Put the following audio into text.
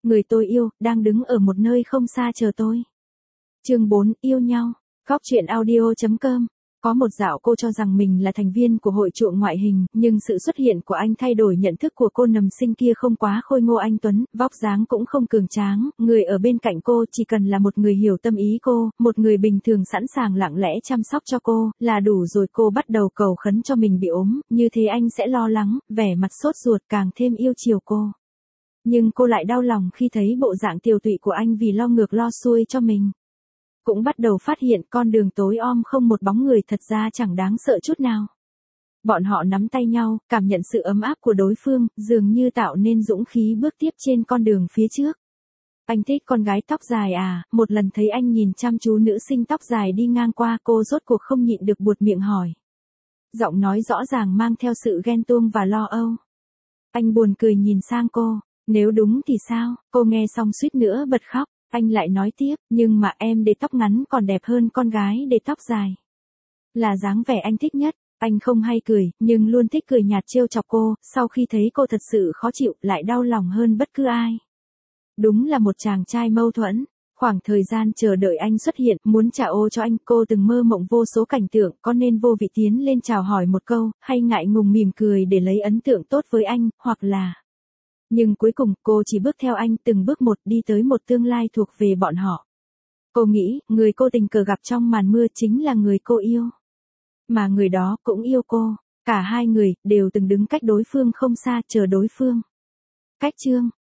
Người tôi yêu, đang đứng ở một nơi không xa chờ tôi. Chương 4, yêu nhau. Góc truyện audio.com. Có một dạo cô cho rằng mình là thành viên của hội chuộng ngoại hình, nhưng sự xuất hiện của anh thay đổi nhận thức của cô. Nầm sinh kia không quá khôi ngô anh tuấn, vóc dáng cũng không cường tráng, người ở bên cạnh cô chỉ cần là một người hiểu tâm ý cô, một người bình thường sẵn sàng lặng lẽ chăm sóc cho cô, là đủ rồi. Cô bắt đầu cầu khấn cho mình bị ốm, như thế anh sẽ lo lắng, vẻ mặt sốt ruột càng thêm yêu chiều cô. Nhưng cô lại đau lòng khi thấy bộ dạng tiều tụy của anh vì lo ngược lo xuôi cho mình. Cũng bắt đầu phát hiện con đường tối om không một bóng người thật ra chẳng đáng sợ chút nào. Bọn họ nắm tay nhau, cảm nhận sự ấm áp của đối phương, dường như tạo nên dũng khí bước tiếp trên con đường phía trước. Anh thích con gái tóc dài à? Một lần thấy anh nhìn chăm chú nữ sinh tóc dài đi ngang qua, cô rốt cuộc không nhịn được buột miệng hỏi. Giọng nói rõ ràng mang theo sự ghen tuông và lo âu. Anh buồn cười nhìn sang cô. Nếu đúng thì sao? Cô nghe xong suýt nữa bật khóc. Anh lại nói tiếp, nhưng mà em để tóc ngắn còn đẹp hơn con gái để tóc dài. Là dáng vẻ anh thích nhất. Anh không hay cười, nhưng luôn thích cười nhạt trêu chọc cô, sau khi thấy cô thật sự khó chịu, lại đau lòng hơn bất cứ ai. Đúng là một chàng trai mâu thuẫn. Khoảng thời gian chờ đợi anh xuất hiện, muốn trả ô cho anh, cô từng mơ mộng vô số cảnh tượng, có nên vô vị tiến lên chào hỏi một câu, hay ngại ngùng mỉm cười để lấy ấn tượng tốt với anh, hoặc là... Nhưng cuối cùng, cô chỉ bước theo anh từng bước một đi tới một tương lai thuộc về bọn họ. Cô nghĩ, người cô tình cờ gặp trong màn mưa chính là người cô yêu. Mà người đó cũng yêu cô. Cả hai người, đều từng đứng cách đối phương không xa, chờ đối phương. Cách chương.